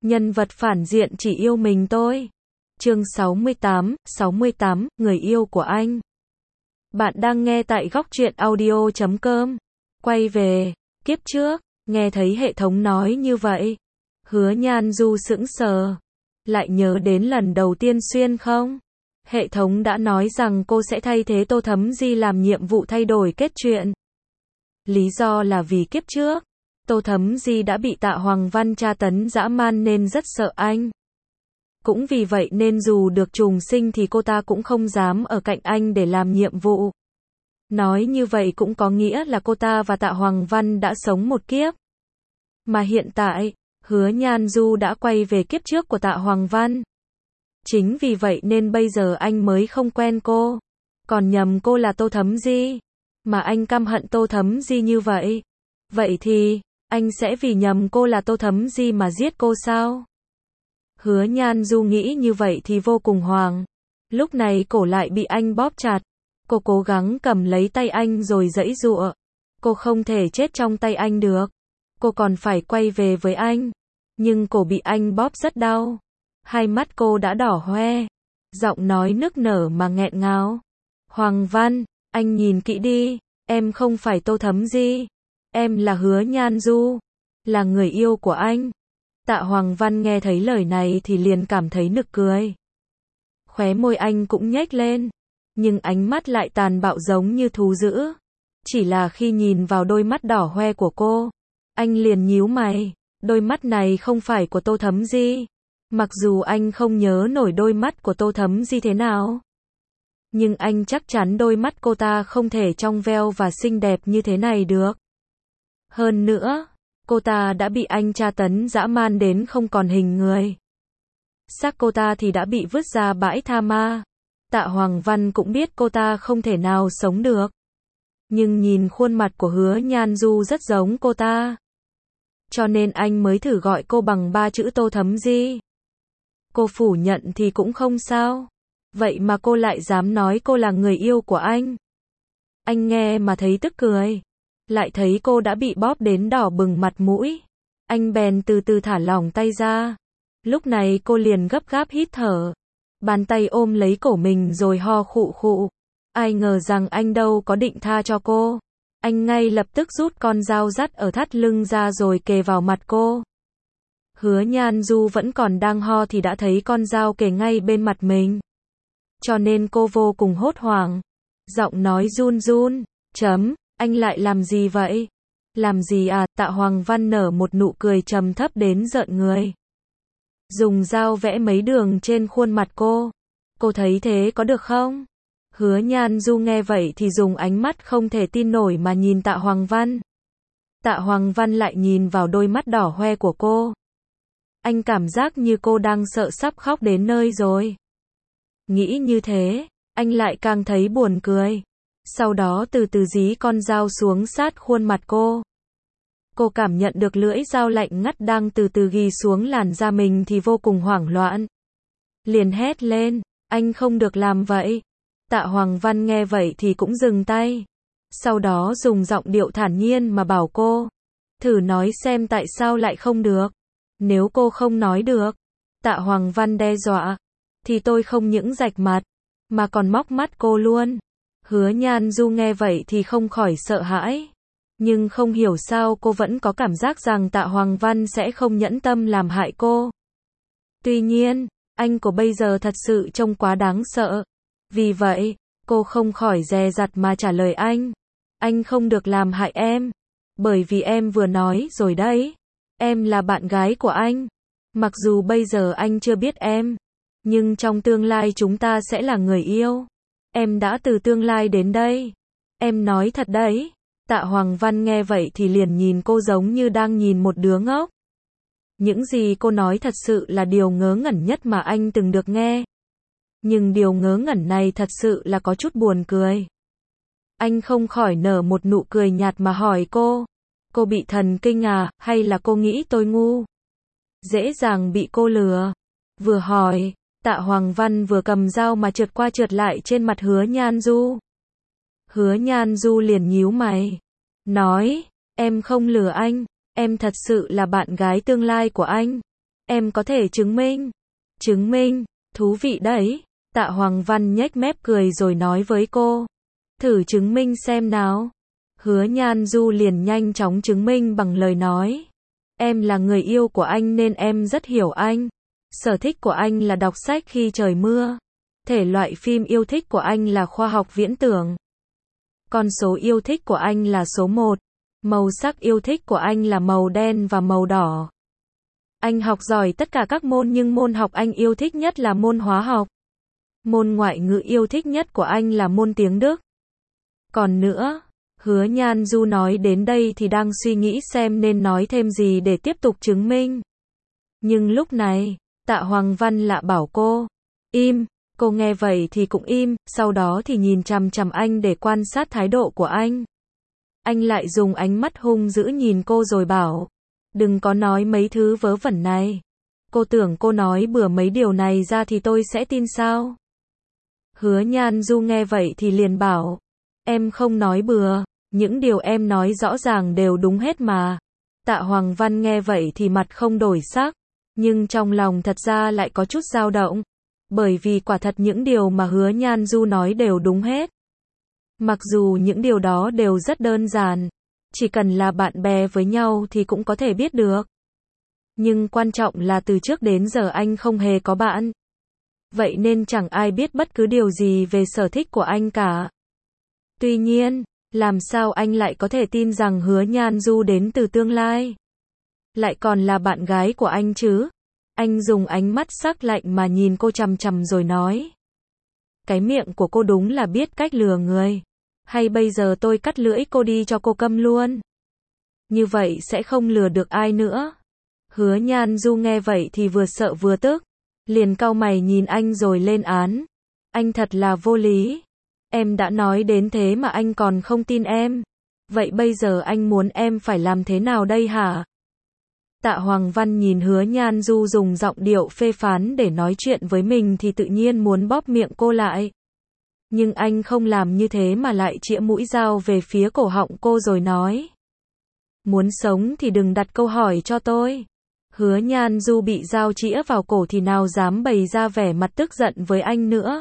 Nhân vật phản diện chỉ yêu mình tôi. Chương 68, người yêu của anh. Bạn đang nghe tại góc truyện audio.com. Quay về, kiếp trước, nghe thấy hệ thống nói như vậy. Hứa Nhan Du sững sờ. Lại nhớ đến lần đầu tiên xuyên không? Hệ thống đã nói rằng cô sẽ thay thế Tô Thấm Di làm nhiệm vụ thay đổi kết truyện. Lý do là vì kiếp trước, Tô Thấm Di đã bị Tạ Hoàng Văn tra tấn dã man nên rất sợ anh. Cũng vì vậy nên dù được trùng sinh thì cô ta cũng không dám ở cạnh anh để làm nhiệm vụ. Nói như vậy cũng có nghĩa là cô ta và Tạ Hoàng Văn đã sống một kiếp. Mà hiện tại, Hứa Nhan Du đã quay về kiếp trước của Tạ Hoàng Văn. Chính vì vậy nên bây giờ anh mới không quen cô. Còn nhầm cô là Tô Thấm Di. Mà anh căm hận Tô Thấm Di như vậy. Vậy thì, anh sẽ vì nhầm cô là Tô Thấm Di mà giết cô sao? Hứa Nhan Du nghĩ như vậy thì vô cùng hoảng. Lúc này cổ lại bị anh bóp chặt. Cô cố gắng cầm lấy tay anh rồi giãy giụa. Cô không thể chết trong tay anh được. Cô còn phải quay về với anh. Nhưng cổ bị anh bóp rất đau. Hai mắt cô đã đỏ hoe. Giọng nói nức nở mà nghẹn ngào. Hoàng Văn, anh nhìn kỹ đi. Em không phải Tô Thấm Di. Em là Hứa Nhan Du. Là người yêu của anh. Tạ Hoàng Văn nghe thấy lời này thì liền cảm thấy nực cười. Khóe môi anh cũng nhếch lên. Nhưng ánh mắt lại tàn bạo giống như thú dữ. Chỉ là khi nhìn vào đôi mắt đỏ hoe của cô, anh liền nhíu mày. Đôi mắt này không phải của Tô Thấm Di. Mặc dù anh không nhớ nổi đôi mắt của Tô Thấm Di thế nào. Nhưng anh chắc chắn đôi mắt cô ta không thể trong veo và xinh đẹp như thế này được. Hơn nữa, cô ta đã bị anh tra tấn dã man đến không còn hình người. Xác cô ta thì đã bị vứt ra bãi tha ma. Tạ Hoàng Văn cũng biết cô ta không thể nào sống được. Nhưng nhìn khuôn mặt của Hứa Nhan Du rất giống cô ta. Cho nên anh mới thử gọi cô bằng 3 chữ Tô Thấm Di. Cô phủ nhận thì cũng không sao. Vậy mà cô lại dám nói cô là người yêu của anh. Anh nghe mà thấy tức cười. Lại thấy cô đã bị bóp đến đỏ bừng mặt mũi. Anh bèn từ từ thả lỏng tay ra. Lúc này cô liền gấp gáp hít thở. Bàn tay ôm lấy cổ mình rồi ho khụ khụ. Ai ngờ rằng anh đâu có định tha cho cô. Anh ngay lập tức rút con dao dắt ở thắt lưng ra rồi kề vào mặt cô. Hứa Nhan Du vẫn còn đang ho thì đã thấy con dao kề ngay bên mặt mình. Cho nên cô vô cùng hốt hoảng. Giọng nói run run. Anh lại làm gì vậy? Làm gì à? Tạ Hoàng Văn nở một nụ cười trầm thấp đến rợn người. Dùng dao vẽ mấy đường trên khuôn mặt cô. Cô thấy thế có được không? Hứa Nhan Du nghe vậy thì dùng ánh mắt không thể tin nổi mà nhìn Tạ Hoàng Văn. Tạ Hoàng Văn lại nhìn vào đôi mắt đỏ hoe của cô. Anh cảm giác như cô đang sợ sắp khóc đến nơi rồi. Nghĩ như thế, anh lại càng thấy buồn cười. Sau đó từ từ dí con dao xuống sát khuôn mặt cô. Cô cảm nhận được lưỡi dao lạnh ngắt đang từ từ ghi xuống làn da mình thì vô cùng hoảng loạn. Liền hét lên, anh không được làm vậy. Tạ Hoàng Văn nghe vậy thì cũng dừng tay. Sau đó dùng giọng điệu thản nhiên mà bảo cô. Thử nói xem tại sao lại không được. Nếu cô không nói được, Tạ Hoàng Văn đe dọa, thì tôi không những rạch mặt, mà còn móc mắt cô luôn. Hứa Nhan Du nghe vậy thì không khỏi sợ hãi. Nhưng không hiểu sao cô vẫn có cảm giác rằng Tạ Hoàng Văn sẽ không nhẫn tâm làm hại cô. Tuy nhiên, anh của bây giờ thật sự trông quá đáng sợ. Vì vậy, cô không khỏi dè dặt mà trả lời anh. Anh không được làm hại em. Bởi vì em vừa nói rồi đấy. Em là bạn gái của anh. Mặc dù bây giờ anh chưa biết em. Nhưng trong tương lai chúng ta sẽ là người yêu. Em đã từ tương lai đến đây. Em nói thật đấy. Tạ Hoàng Văn nghe vậy thì liền nhìn cô giống như đang nhìn một đứa ngốc. Những gì cô nói thật sự là điều ngớ ngẩn nhất mà anh từng được nghe. Nhưng điều ngớ ngẩn này thật sự là có chút buồn cười. Anh không khỏi nở một nụ cười nhạt mà hỏi cô. Cô bị thần kinh à, hay là cô nghĩ tôi ngu? Dễ dàng bị cô lừa. Vừa hỏi, Tạ Hoàng Văn vừa cầm dao mà trượt qua trượt lại trên mặt Hứa Nhan Du. Hứa Nhan Du liền nhíu mày. Nói, em không lừa anh, em thật sự là bạn gái tương lai của anh. Em có thể chứng minh. Chứng minh, thú vị đấy. Tạ Hoàng Văn nhếch mép cười rồi nói với cô. Thử chứng minh xem nào. Hứa Nhan Du liền nhanh chóng chứng minh bằng lời nói. Em là người yêu của anh nên em rất hiểu anh. Sở thích của anh là đọc sách khi trời mưa. Thể loại phim yêu thích của anh là khoa học viễn tưởng. Con số yêu thích của anh là số 1. Màu sắc yêu thích của anh là màu đen và màu đỏ. Anh học giỏi tất cả các môn nhưng môn học anh yêu thích nhất là môn hóa học. Môn ngoại ngữ yêu thích nhất của anh là môn tiếng Đức. Còn nữa, Hứa Nhan Du nói đến đây thì đang suy nghĩ xem nên nói thêm gì để tiếp tục chứng minh. Nhưng lúc này, Tạ Hoàng Văn lại bảo cô, im. Cô nghe vậy thì cũng im, sau đó thì nhìn chằm chằm anh để quan sát thái độ của anh. Anh lại dùng ánh mắt hung dữ nhìn cô rồi bảo, đừng có nói mấy thứ vớ vẩn này. Cô tưởng cô nói bừa mấy điều này ra thì tôi sẽ tin sao? Hứa Nhan Du nghe vậy thì liền bảo, em không nói bừa, những điều em nói rõ ràng đều đúng hết mà. Tạ Hoàng Văn nghe vậy thì mặt không đổi sắc, nhưng trong lòng thật ra lại có chút dao động. Bởi vì quả thật những điều mà Hứa Nhan Du nói đều đúng hết. Mặc dù những điều đó đều rất đơn giản, chỉ cần là bạn bè với nhau thì cũng có thể biết được. Nhưng quan trọng là từ trước đến giờ anh không hề có bạn. Vậy nên chẳng ai biết bất cứ điều gì về sở thích của anh cả. Tuy nhiên, làm sao anh lại có thể tin rằng Hứa Nhan Du đến từ tương lai? Lại còn là bạn gái của anh chứ? Anh dùng ánh mắt sắc lạnh mà nhìn cô chằm chằm rồi nói. Cái miệng của cô đúng là biết cách lừa người. Hay bây giờ tôi cắt lưỡi cô đi cho cô câm luôn. Như vậy sẽ không lừa được ai nữa. Hứa Nhan Du nghe vậy thì vừa sợ vừa tức. Liền cau mày nhìn anh rồi lên án. Anh thật là vô lý. Em đã nói đến thế mà anh còn không tin em. Vậy bây giờ anh muốn em phải làm thế nào đây hả? Tạ Hoàng Văn nhìn Hứa Nhan Du dùng giọng điệu phê phán để nói chuyện với mình thì tự nhiên muốn bóp miệng cô lại. Nhưng anh không làm như thế mà lại chĩa mũi dao về phía cổ họng cô rồi nói. Muốn sống thì đừng đặt câu hỏi cho tôi. Hứa Nhan Du bị dao chĩa vào cổ thì nào dám bày ra vẻ mặt tức giận với anh nữa.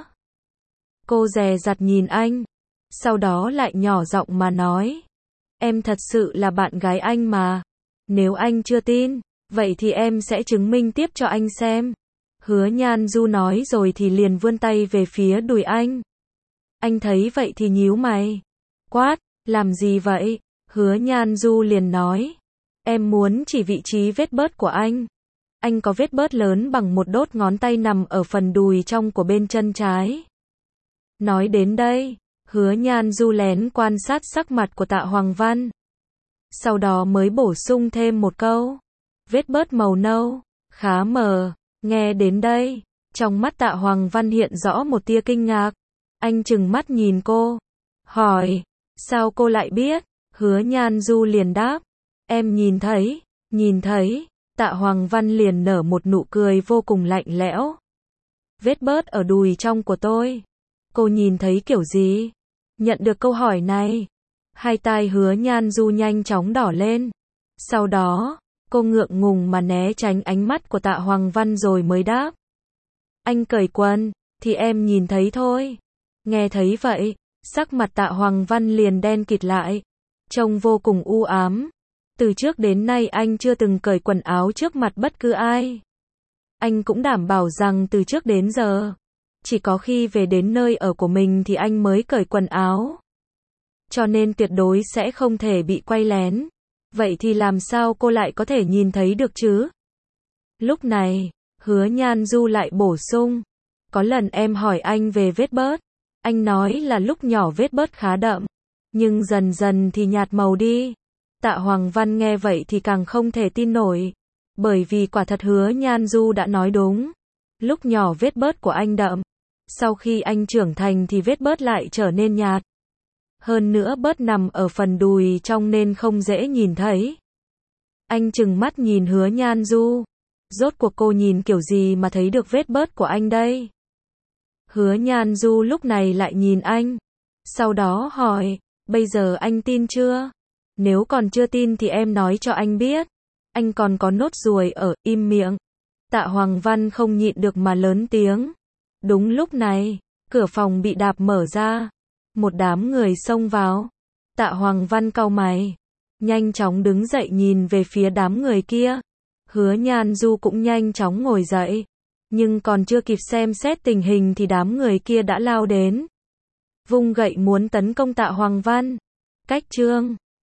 Cô dè dặt nhìn anh. Sau đó lại nhỏ giọng mà nói. Em thật sự là bạn gái anh mà. Nếu anh chưa tin, vậy thì em sẽ chứng minh tiếp cho anh xem. Hứa Nhan Du nói rồi thì liền vươn tay về phía đùi anh. Anh thấy vậy thì nhíu mày. Quát, làm gì vậy? Hứa Nhan Du liền nói. Em muốn chỉ vị trí vết bớt của anh. Anh có vết bớt lớn bằng một đốt ngón tay nằm ở phần đùi trong của bên chân trái. Nói đến đây, Hứa Nhan Du lén quan sát sắc mặt của Tạ Hoàng Văn. Sau đó mới bổ sung thêm một câu. Vết bớt màu nâu, khá mờ. Nghe đến đây, trong mắt Tạ Hoàng Văn hiện rõ một tia kinh ngạc. Anh trừng mắt nhìn cô. Hỏi, sao cô lại biết? Hứa Nhan Du liền đáp. Em nhìn thấy, nhìn thấy. Tạ Hoàng Văn liền nở một nụ cười vô cùng lạnh lẽo. Vết bớt ở đùi trong của tôi. Cô nhìn thấy kiểu gì? Nhận được câu hỏi này, hai tai Hứa Nhan Du nhanh chóng đỏ lên. Sau đó, cô ngượng ngùng mà né tránh ánh mắt của Tạ Hoàng Văn rồi mới đáp. Anh cởi quần, thì em nhìn thấy thôi. Nghe thấy vậy, sắc mặt Tạ Hoàng Văn liền đen kịt lại. Trông vô cùng u ám. Từ trước đến nay anh chưa từng cởi quần áo trước mặt bất cứ ai. Anh cũng đảm bảo rằng từ trước đến giờ, chỉ có khi về đến nơi ở của mình thì anh mới cởi quần áo. Cho nên tuyệt đối sẽ không thể bị quay lén. Vậy thì làm sao cô lại có thể nhìn thấy được chứ? Lúc này, Hứa Nhan Du lại bổ sung. Có lần em hỏi anh về vết bớt. Anh nói là lúc nhỏ vết bớt khá đậm. Nhưng dần dần thì nhạt màu đi. Tạ Hoàng Văn nghe vậy thì càng không thể tin nổi. Bởi vì quả thật Hứa Nhan Du đã nói đúng. Lúc nhỏ vết bớt của anh đậm. Sau khi anh trưởng thành thì vết bớt lại trở nên nhạt. Hơn nữa bớt nằm ở phần đùi trong nên không dễ nhìn thấy. Anh trừng mắt nhìn Hứa Nhan Du. Rốt cuộc cô nhìn kiểu gì mà thấy được vết bớt của anh đây? Hứa Nhan Du lúc này lại nhìn anh. Sau đó hỏi, bây giờ anh tin chưa? Nếu còn chưa tin thì em nói cho anh biết. Anh còn có nốt ruồi ở, im miệng. Tạ Hoàng Văn không nhịn được mà lớn tiếng. Đúng lúc này, cửa phòng bị đạp mở ra. Một đám người xông vào. Tạ Hoàng Văn cau mày. Nhanh chóng đứng dậy nhìn về phía đám người kia. Hứa Nhan Du cũng nhanh chóng ngồi dậy. Nhưng còn chưa kịp xem xét tình hình thì đám người kia đã lao đến. Vung gậy muốn tấn công Tạ Hoàng Văn. Cách chương